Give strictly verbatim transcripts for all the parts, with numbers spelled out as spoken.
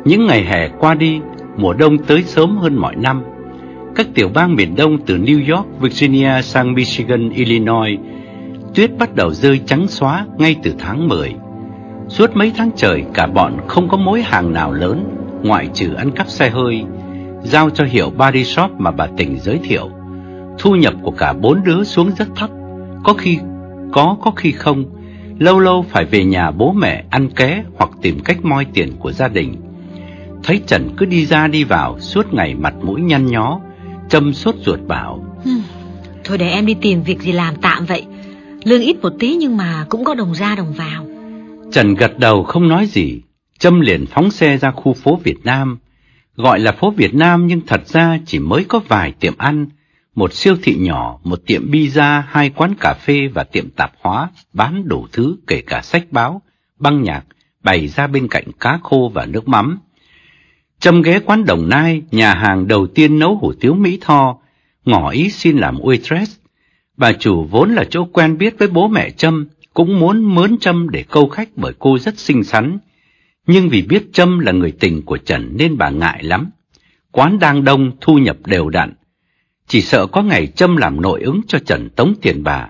Những ngày hè qua đi, mùa đông tới sớm hơn mọi năm. Các tiểu bang miền Đông từ New York, Virginia sang Michigan, Illinois, tuyết bắt đầu rơi trắng xóa ngay từ tháng mười. Suốt mấy tháng trời, cả bọn không có mối hàng nào lớn, ngoại trừ ăn cắp xe hơi, giao cho hiệu body shop mà bà Tình giới thiệu. Thu nhập của cả bốn đứa xuống rất thấp, có khi có, có khi không. Lâu lâu phải về nhà bố mẹ ăn ké hoặc tìm cách moi tiền của gia đình. Thấy Trần cứ đi ra đi vào, suốt ngày mặt mũi nhăn nhó, Trâm sốt ruột bảo: Thôi để em đi tìm việc gì làm tạm vậy. Lương ít một tí nhưng mà cũng có đồng ra đồng vào. Trần gật đầu không nói gì. Trâm liền phóng xe ra khu phố Việt Nam. Gọi là phố Việt Nam nhưng thật ra chỉ mới có vài tiệm ăn, một siêu thị nhỏ, một tiệm pizza, hai quán cà phê và tiệm tạp hóa bán đủ thứ kể cả sách báo, băng nhạc bày ra bên cạnh cá khô và nước mắm. Trâm ghé quán Đồng Nai, nhà hàng đầu tiên nấu hủ tiếu Mỹ Tho, ngỏ ý xin làm waitress. Bà chủ vốn là chỗ quen biết với bố mẹ Trâm, cũng muốn mướn Trâm để câu khách bởi cô rất xinh xắn. Nhưng vì biết Trâm là người tình của Trần nên bà ngại lắm. Quán đang đông, thu nhập đều đặn, chỉ sợ có ngày Trâm làm nội ứng cho Trần tống tiền bà.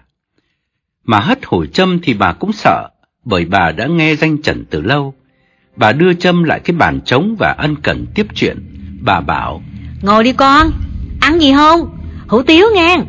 Mà hất hủi Trâm thì bà cũng sợ, bởi bà đã nghe danh Trần từ lâu. Bà đưa Trâm lại cái bàn trống và ân cần tiếp chuyện. Bà bảo: Ngồi đi con, ăn gì không? Hủ tiếu nghe.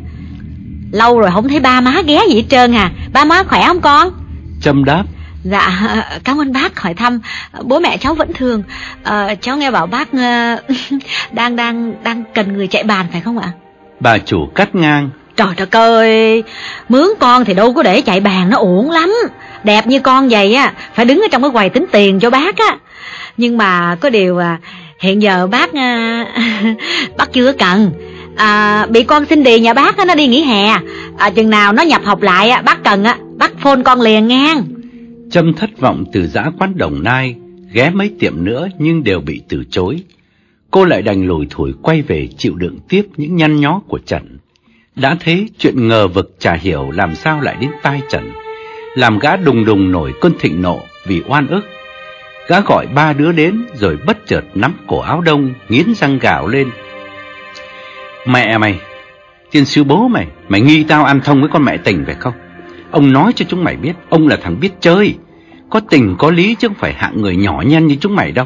Lâu rồi không thấy ba má ghé gì hết trơn à. Ba má khỏe không con? Trâm đáp: Dạ, cảm ơn bác hỏi thăm. Bố mẹ cháu vẫn thường. à, Cháu nghe bảo bác uh, đang đang đang cần người chạy bàn phải không ạ? Bà chủ cắt ngang: Trời trời ơi, mướn con thì đâu có để chạy bàn, nó uổng lắm. Đẹp như con vậy á, phải đứng ở trong cái quầy tính tiền cho bác á. Nhưng mà có điều à, hiện giờ bác à, bác chưa cần. à, Bị con xin đi nhà bác á, nó đi nghỉ hè. à, Chừng nào nó nhập học lại á, bác cần á, bác phone con liền ngang. Trâm thất vọng từ giã quán Đồng Nai, ghé mấy tiệm nữa nhưng đều bị từ chối. Cô lại đành lủi thủi quay về chịu đựng tiếp những nhăn nhó của Trần. Đã thế, chuyện ngờ vực chả hiểu làm sao lại đến tai Trần, làm gã đùng đùng nổi cơn thịnh nộ vì oan ức. Gã gọi ba đứa đến rồi bất chợt nắm cổ áo Đông, nghiến răng gào lên: Mẹ mày, tiên sư bố mày, mày nghi tao ăn thông với con mẹ Tình phải không? Ông nói cho chúng mày biết, ông là thằng biết chơi, có tình có lý chứ không phải hạng người nhỏ nhen như chúng mày đâu.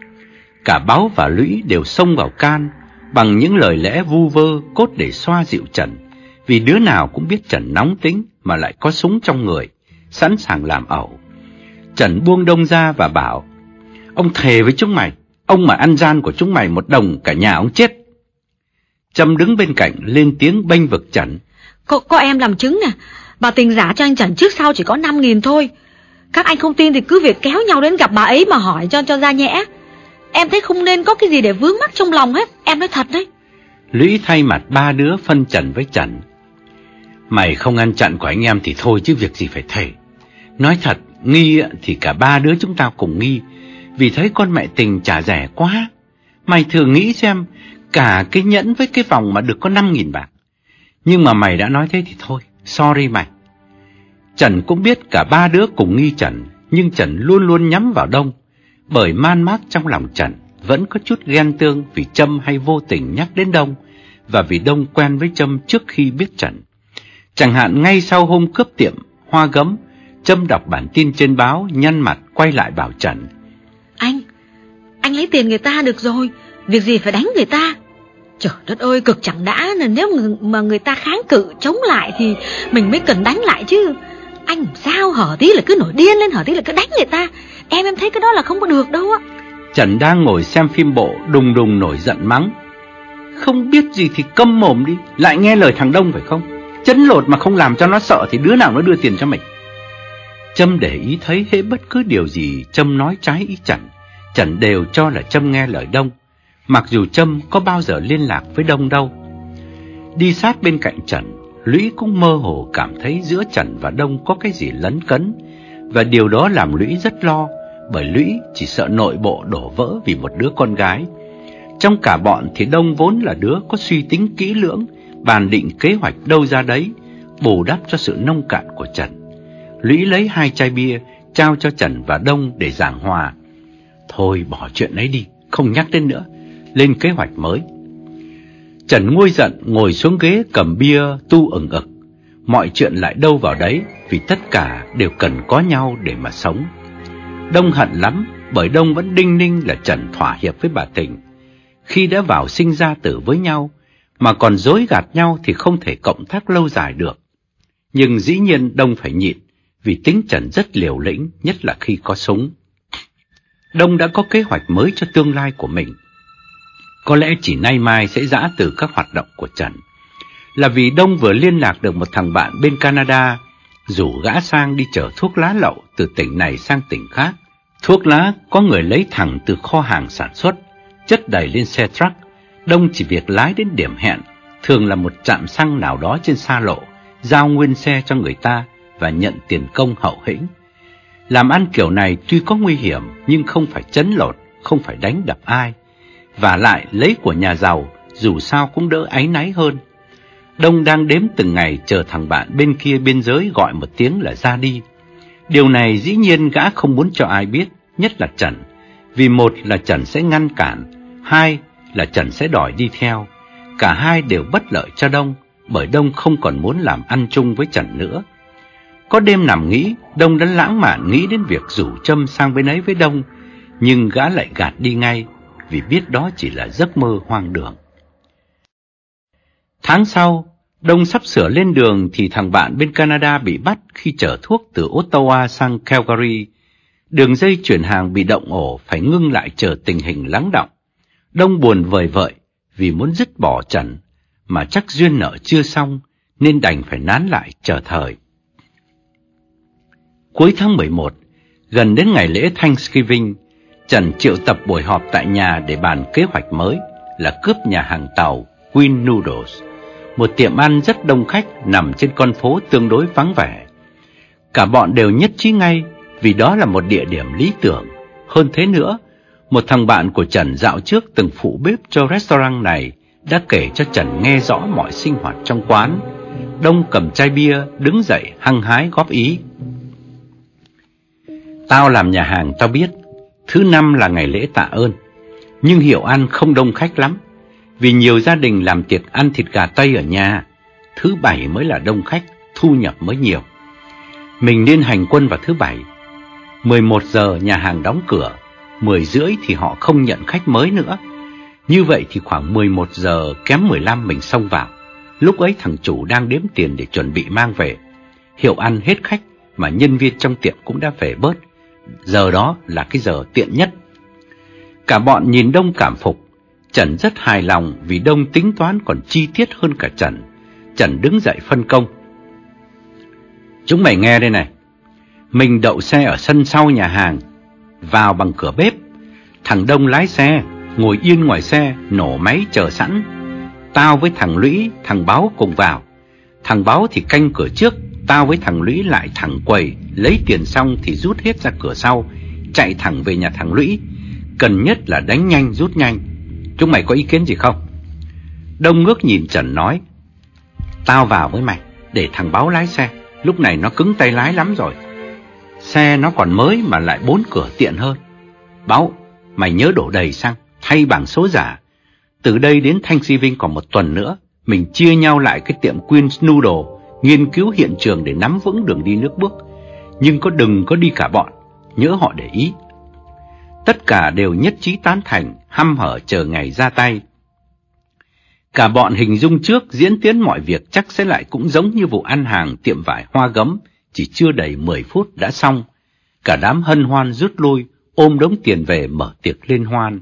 Cả Báo và Lũy đều xông vào can bằng những lời lẽ vu vơ cốt để xoa dịu Trần, vì đứa nào cũng biết Trần nóng tính mà lại có súng trong người, sẵn sàng làm ẩu. Trần buông Đông ra và bảo: Ông thề với chúng mày, ông mà ăn gian của chúng mày một đồng cả nhà ông chết. Trâm đứng bên cạnh lên tiếng bênh vực Trần: Có, có em làm chứng nè. Bà Tình giả cho anh Trần trước sau chỉ có năm nghìn thôi. Các anh không tin thì cứ việc kéo nhau đến gặp bà ấy mà hỏi cho cho ra nhẽ. Em thấy không nên có cái gì để vướng mắc trong lòng hết. Em nói thật đấy. Lũy thay mặt ba đứa phân trần với Trần: Mày không ăn chặn của anh em thì thôi chứ việc gì phải thề. Nói thật, nghi thì cả ba đứa chúng tao cùng nghi, vì thấy con mẹ Tình trả rẻ quá. Mày thử nghĩ xem, cả cái nhẫn với cái vòng mà được có năm nghìn bạc. Nhưng mà mày đã nói thế thì thôi, sorry mày. Trần cũng biết cả ba đứa cùng nghi Trần, nhưng Trần luôn luôn nhắm vào Đông, bởi man mác trong lòng Trần vẫn có chút ghen tương vì Trâm hay vô tình nhắc đến Đông, và vì Đông quen với Trâm trước khi biết Trần. Chẳng hạn ngay sau hôm cướp tiệm Hoa Gấm, Trâm đọc bản tin trên báo, nhăn mặt quay lại bảo Trần: Anh, anh lấy tiền người ta được rồi, việc gì phải đánh người ta. Trời đất ơi, cực chẳng đã, nên nếu mà người ta kháng cự chống lại thì mình mới cần đánh lại chứ. Anh sao hở tí là cứ nổi điên lên, hở tí là cứ đánh người ta. Em em thấy cái đó là không có được đâu á. Trần đang ngồi xem phim bộ, đùng đùng nổi giận mắng: Không biết gì thì câm mồm đi, lại nghe lời thằng Đông phải không? Chấn lột mà không làm cho nó sợ thì đứa nào nó đưa tiền cho mình. Trâm để ý thấy hễ bất cứ điều gì Trâm nói trái ý Trần, Trần đều cho là Trâm nghe lời Đông, mặc dù Trâm có bao giờ liên lạc với Đông đâu. Đi sát bên cạnh Trần, Lũy cũng mơ hồ cảm thấy giữa Trần và Đông có cái gì lấn cấn, và điều đó làm Lũy rất lo, bởi Lũy chỉ sợ nội bộ đổ vỡ vì một đứa con gái. Trong cả bọn thì Đông vốn là đứa có suy tính kỹ lưỡng, bàn định kế hoạch đâu ra đấy, bù đắp cho sự nông cạn của Trần. Lũy lấy hai chai bia trao cho Trần và Đông để giảng hòa: Thôi bỏ chuyện ấy đi, không nhắc đến nữa, lên kế hoạch mới. Trần nguôi giận ngồi xuống ghế cầm bia tu ừng ực. Mọi chuyện lại đâu vào đấy, vì tất cả đều cần có nhau để mà sống. Đông hận lắm, bởi Đông vẫn đinh ninh là Trần thỏa hiệp với bà Tình. Khi đã vào sinh ra tử với nhau, mà còn dối gạt nhau thì không thể cộng tác lâu dài được. Nhưng dĩ nhiên Đông phải nhịn, vì tính Trần rất liều lĩnh, nhất là khi có súng. Đông đã có kế hoạch mới cho tương lai của mình. Có lẽ chỉ nay mai sẽ giã từ các hoạt động của Trần. Là vì Đông vừa liên lạc được một thằng bạn bên Canada, rủ gã sang đi chở thuốc lá lậu từ tỉnh này sang tỉnh khác. Thuốc lá có người lấy thẳng từ kho hàng sản xuất, chất đầy lên xe truck. Đông chỉ việc lái đến điểm hẹn, thường là một trạm xăng nào đó trên xa lộ, giao nguyên xe cho người ta và nhận tiền công hậu hĩnh. Làm ăn kiểu này tuy có nguy hiểm nhưng không phải trấn lột, không phải đánh đập ai. Và lại lấy của nhà giàu dù sao cũng đỡ áy náy hơn. Đông đang đếm từng ngày chờ thằng bạn bên kia biên giới gọi một tiếng là ra đi. Điều này dĩ nhiên gã không muốn cho ai biết, nhất là Trần. Vì một là Trần sẽ ngăn cản, hai là Trần sẽ đòi đi theo. Cả hai đều bất lợi cho Đông, bởi Đông không còn muốn làm ăn chung với Trần nữa. Có đêm nằm nghĩ, Đông đã lãng mạn nghĩ đến việc rủ Trâm sang bên ấy với Đông, nhưng gã lại gạt đi ngay, vì biết đó chỉ là giấc mơ hoang đường. Tháng sau, Đông sắp sửa lên đường thì thằng bạn bên Canada bị bắt khi chở thuốc từ Ottawa sang Calgary. Đường dây chuyển hàng bị động ổ, phải ngưng lại chờ tình hình lắng đọng. Đông buồn vời vợi vì muốn dứt bỏ Trần, mà chắc duyên nợ chưa xong nên đành phải nán lại chờ thời. Cuối tháng mười một, gần đến ngày lễ Thanksgiving, Trần triệu tập buổi họp tại nhà để bàn kế hoạch mới là cướp nhà hàng tàu Win Noodles, một tiệm ăn rất đông khách nằm trên con phố tương đối vắng vẻ. Cả bọn đều nhất trí ngay vì đó là một địa điểm lý tưởng. Hơn thế nữa, một thằng bạn của Trần dạo trước từng phụ bếp cho restaurant này đã kể cho Trần nghe rõ mọi sinh hoạt trong quán. Đông cầm chai bia đứng dậy hăng hái góp ý. Tao làm nhà hàng tao biết, thứ năm là ngày lễ tạ ơn, nhưng hiệu ăn không đông khách lắm, vì nhiều gia đình làm tiệc ăn thịt gà Tây ở nhà. Thứ bảy mới là đông khách, thu nhập mới nhiều. Mình nên hành quân vào thứ bảy. mười một giờ nhà hàng đóng cửa, mười rưỡi thì họ không nhận khách mới nữa. Như vậy thì khoảng mười một giờ kém mười lăm mình xông vào. Lúc ấy thằng chủ đang đếm tiền để chuẩn bị mang về. Hiệu ăn hết khách mà nhân viên trong tiệm cũng đã về bớt. Giờ đó là cái giờ tiện nhất. Cả bọn nhìn Đông cảm phục. Trần rất hài lòng vì Đông tính toán còn chi tiết hơn cả Trần. Trần đứng dậy phân công. Chúng mày nghe đây này. Mình đậu xe ở sân sau nhà hàng, vào bằng cửa bếp. Thằng Đông lái xe, ngồi yên ngoài xe, nổ máy chờ sẵn. Tao với thằng Lũy, thằng Báo cùng vào. Thằng Báo thì canh cửa trước, tao với thằng Lũy lại thẳng quầy, lấy tiền xong thì rút hết ra cửa sau, chạy thẳng về nhà thằng Lũy. Cần nhất là đánh nhanh rút nhanh. Chúng mày có ý kiến gì không? Đông ngước nhìn Trần nói. Tao vào với mày, để thằng Báo lái xe. Lúc này nó cứng tay lái lắm rồi. Xe nó còn mới mà lại bốn cửa tiện hơn. Báo, mày nhớ đổ đầy xăng, thay bảng số giả. Từ đây đến Thanksgiving còn một tuần nữa, mình chia nhau lại cái tiệm Queen's Noodle, nghiên cứu hiện trường để nắm vững đường đi nước bước. Nhưng có đừng có đi cả bọn, nhớ họ để ý. Tất cả đều nhất trí tán thành, hăm hở chờ ngày ra tay. Cả bọn hình dung trước diễn tiến mọi việc chắc sẽ lại cũng giống như vụ ăn hàng tiệm vải Hoa Gấm, chỉ chưa đầy mười phút đã xong. Cả đám hân hoan rút lui, ôm đống tiền về mở tiệc liên hoan.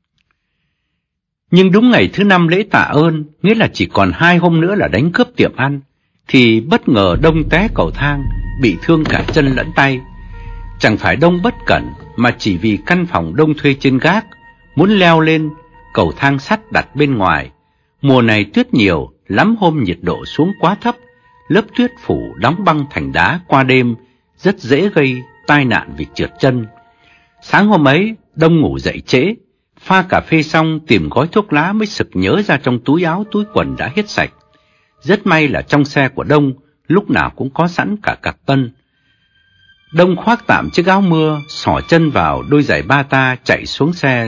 Nhưng đúng ngày thứ năm lễ tạ ơn, nghĩa là chỉ còn hai hôm nữa là đánh cướp tiệm ăn, thì bất ngờ Đông té cầu thang, bị thương cả chân lẫn tay. Chẳng phải Đông bất cẩn, mà chỉ vì căn phòng Đông thuê trên gác, muốn leo lên cầu thang sắt đặt bên ngoài. Mùa này tuyết nhiều, lắm hôm nhiệt độ xuống quá thấp, lớp tuyết phủ đóng băng thành đá qua đêm, rất dễ gây tai nạn vì trượt chân. Sáng hôm ấy, Đông ngủ dậy trễ, pha cà phê xong tìm gói thuốc lá mới sực nhớ ra trong túi áo túi quần đã hết sạch. Rất may là trong xe của Đông lúc nào cũng có sẵn cả cặp tân. Đông khoác tạm chiếc áo mưa, xỏ chân vào đôi giày bata chạy xuống xe,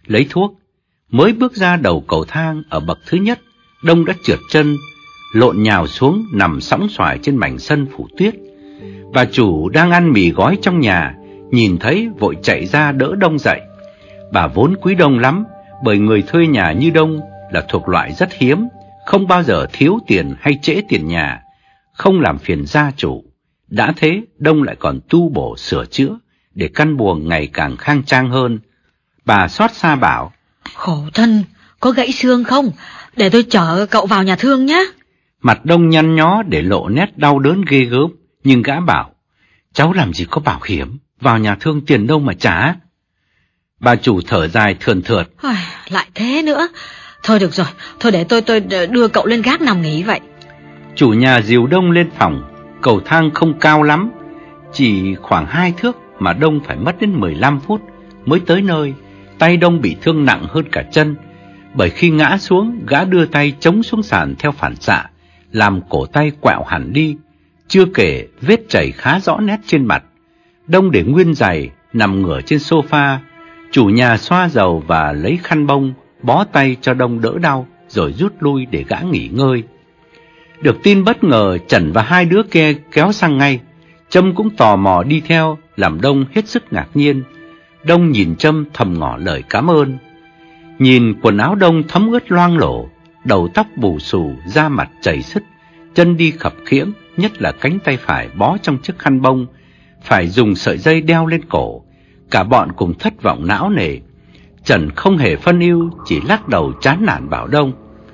lấy thuốc. Mới bước ra đầu cầu thang ở bậc thứ nhất, Đông đã trượt chân, lộn nhào xuống nằm sõng soài trên mảnh sân phủ tuyết. Bà chủ đang ăn mì gói trong nhà, nhìn thấy vội chạy ra đỡ Đông dậy. Bà vốn quý Đông lắm, bởi người thuê nhà như Đông là thuộc loại rất hiếm, không bao giờ thiếu tiền hay trễ tiền nhà, không làm phiền gia chủ. Đã thế, Đông lại còn tu bổ sửa chữa để căn buồng ngày càng khang trang hơn. Bà xót xa bảo: Khổ thân, có gãy xương không? Để tôi chở cậu vào nhà thương nhé. Mặt Đông nhăn nhó để lộ nét đau đớn ghê gớm, nhưng gã bảo: Cháu làm gì có bảo hiểm, vào nhà thương tiền đâu mà trả. Bà chủ thở dài thườn thượt: Lại thế nữa. Thôi được rồi, thôi để tôi tôi đưa cậu lên gác nằm nghỉ vậy. Chủ nhà dìu Đông lên phòng. Cầu thang không cao lắm, chỉ khoảng hai thước mà Đông phải mất đến mười lăm phút mới tới nơi. Tay Đông bị thương nặng hơn cả chân, bởi khi ngã xuống, gã đưa tay chống xuống sàn theo phản xạ, làm cổ tay quẹo hẳn đi. Chưa kể vết chảy khá rõ nét trên mặt. Đông để nguyên giày, nằm ngửa trên sofa. Chủ nhà xoa dầu và lấy khăn bông bó tay cho Đông đỡ đau, rồi rút lui để gã nghỉ ngơi. Được tin bất ngờ, Trần và hai đứa kia kéo sang ngay. Trâm cũng tò mò đi theo, làm Đông hết sức ngạc nhiên. Đông nhìn Trâm thầm ngỏ lời cảm ơn. Nhìn quần áo Đông thấm ướt loang lổ, đầu tóc bù xù, da mặt chảy xứt, chân đi khập khiễng, nhất là cánh tay phải bó trong chiếc khăn bông, phải dùng sợi dây đeo lên cổ. Cả bọn cùng thất vọng não nề. Trần không hề phân ưu, chỉ lắc đầu chán nản bảo Đông: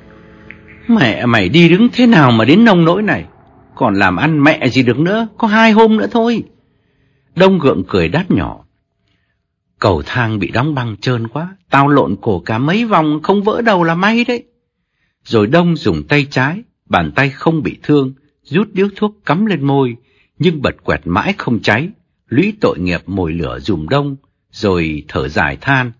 Mẹ mày đi đứng thế nào mà đến nông nỗi này, còn làm ăn mẹ gì được nữa, có hai hôm nữa thôi. Đông gượng cười đáp nhỏ: Cầu thang bị đóng băng trơn quá, tao lộn cổ cả mấy vòng không vỡ đầu là may đấy. Rồi Đông dùng tay trái, bàn tay không bị thương, rút điếu thuốc cắm lên môi, nhưng bật quẹt mãi không cháy. Lũy tội nghiệp mồi lửa dùm Đông, rồi thở dài than: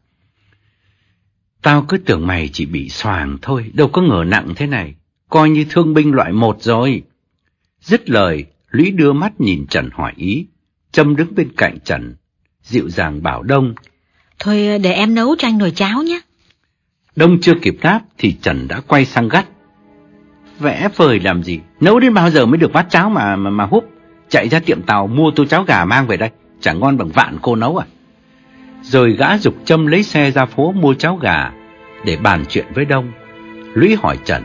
Tao cứ tưởng mày chỉ bị xoàng thôi, đâu có ngờ nặng thế này, coi như thương binh loại một rồi. Dứt lời, Lũy đưa mắt nhìn Trần hỏi ý. Trâm đứng bên cạnh Trần, dịu dàng bảo Đông: Thôi để em nấu cho anh nồi cháo nhé. Đông chưa kịp đáp thì Trần đã quay sang gắt: Vẽ vời làm gì, nấu đến bao giờ mới được bát cháo mà mà, mà húp. Chạy ra tiệm tàu mua tô cháo gà mang về đây, chẳng ngon bằng vạn cô nấu à. Rồi gã giục Trâm lấy xe ra phố mua cháo gà để bàn chuyện với Đông. Lũy hỏi Trần: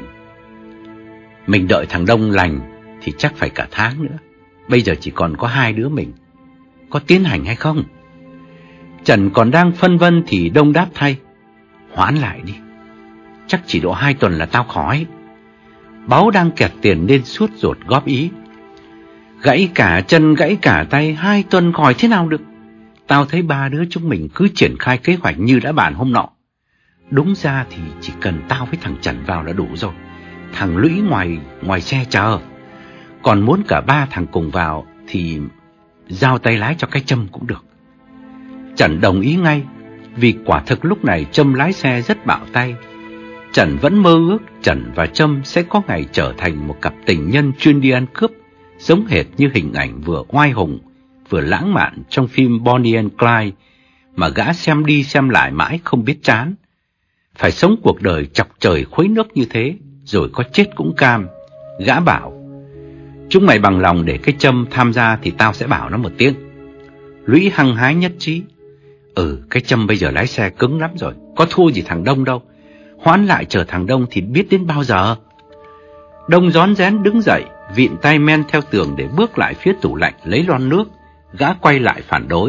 Mình đợi thằng Đông lành thì chắc phải cả tháng nữa, bây giờ chỉ còn có hai đứa mình, có tiến hành hay không? Trần còn đang phân vân thì Đông đáp thay: Hoãn lại đi, chắc chỉ độ hai tuần là tao khỏi. Báu đang kẹt tiền nên suốt ruột góp ý: Gãy cả chân gãy cả tay, hai tuần khỏi thế nào được. Tao thấy ba đứa chúng mình cứ triển khai kế hoạch như đã bàn hôm nọ. Đúng ra thì chỉ cần tao với thằng Trần vào là đủ rồi. Thằng Lũy ngoài ngoài xe chờ. Còn muốn cả ba thằng cùng vào thì giao tay lái cho cái Trâm cũng được. Trần đồng ý ngay, vì quả thực lúc này Trâm lái xe rất bạo tay. Trần vẫn mơ ước Trần và Trâm sẽ có ngày trở thành một cặp tình nhân chuyên đi ăn cướp, giống hệt như hình ảnh vừa oai hùng vừa lãng mạn trong phim Bonnie and Clyde mà gã xem đi xem lại mãi không biết chán. Phải sống cuộc đời chọc trời khuấy nước như thế, rồi có chết cũng cam. Gã bảo: Chúng mày bằng lòng để cái Trâm tham gia thì tao sẽ bảo nó một tiếng. Lũy hăng hái nhất trí: Ừ, cái Trâm bây giờ lái xe cứng lắm rồi, có thua gì thằng Đông đâu. Hoãn lại chờ thằng Đông thì biết đến bao giờ. Đông rón rén đứng dậy, vịn tay men theo tường để bước lại phía tủ lạnh lấy lon nước. Gã quay lại phản đối: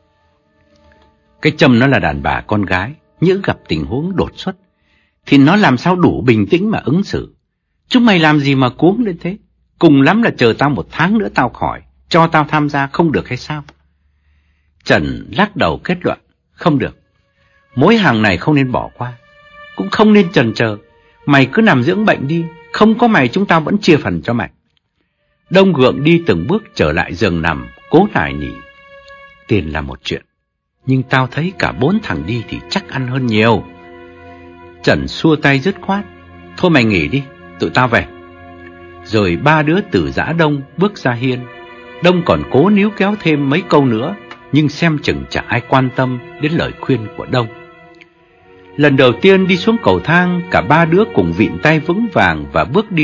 Cái Trâm nó là đàn bà con gái, nhỡ gặp tình huống đột xuất thì nó làm sao đủ bình tĩnh mà ứng xử. Chúng mày làm gì mà cuống lên thế? Cùng lắm là chờ tao một tháng nữa tao khỏi, cho tao tham gia không được hay sao? Trần lắc đầu kết luận: Không được, mối hàng này không nên bỏ qua, cũng không nên chần chờ. Mày cứ nằm dưỡng bệnh đi, không có mày chúng tao vẫn chia phần cho mày. Đông gượng đi từng bước trở lại giường nằm, cố nài nỉ: Tiền là một chuyện, nhưng tao thấy cả bốn thằng đi thì chắc ăn hơn nhiều. Trần xua tay dứt khoát: Thôi mày nghỉ đi, tụi tao về. Rồi ba đứa từ giã Đông bước ra hiên. Đông còn cố níu kéo thêm mấy câu nữa, nhưng xem chừng chả ai quan tâm đến lời khuyên của Đông. Lần đầu tiên đi xuống cầu thang, cả ba đứa cùng vịn tay vững vàng và bước đi